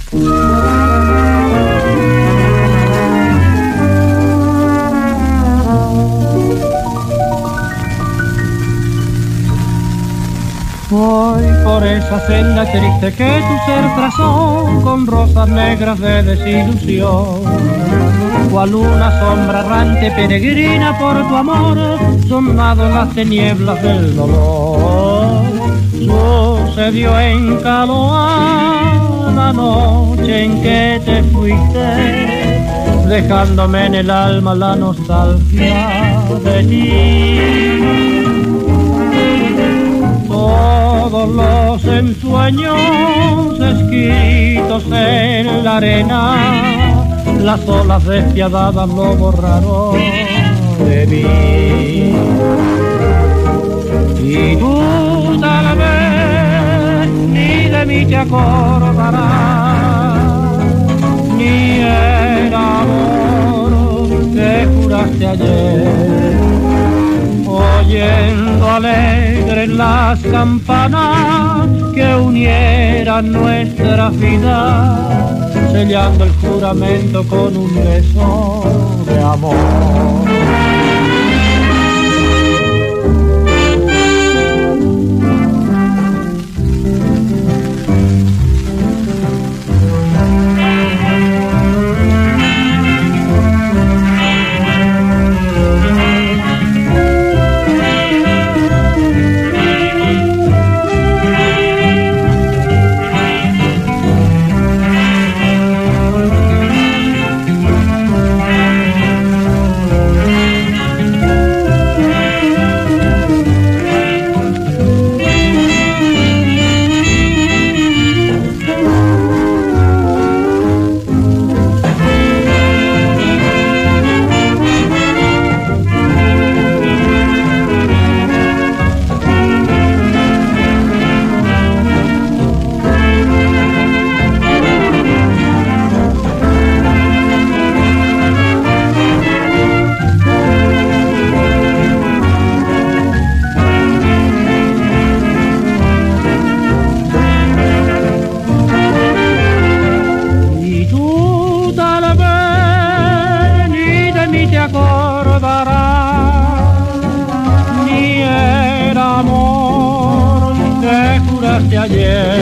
Voy por esa senda triste que tu ser trazó con rosas negras de desilusión, cual una sombra errante peregrina por tu amor, sonado en las tinieblas del dolor. Sucedió en Caloa la noche en que te fuiste, dejándome en el alma la nostalgia de ti. Todos los ensueños escritos en la arena, las olas despiadadas lo borraron de mí. Y tú tal vez ni de mí te acordarás, ni el amor que juraste ayer, oyendo alegre las campanas que unieran nuestra vida, sellando el juramento con un beso de amor. Ni el amor que juraste ayer,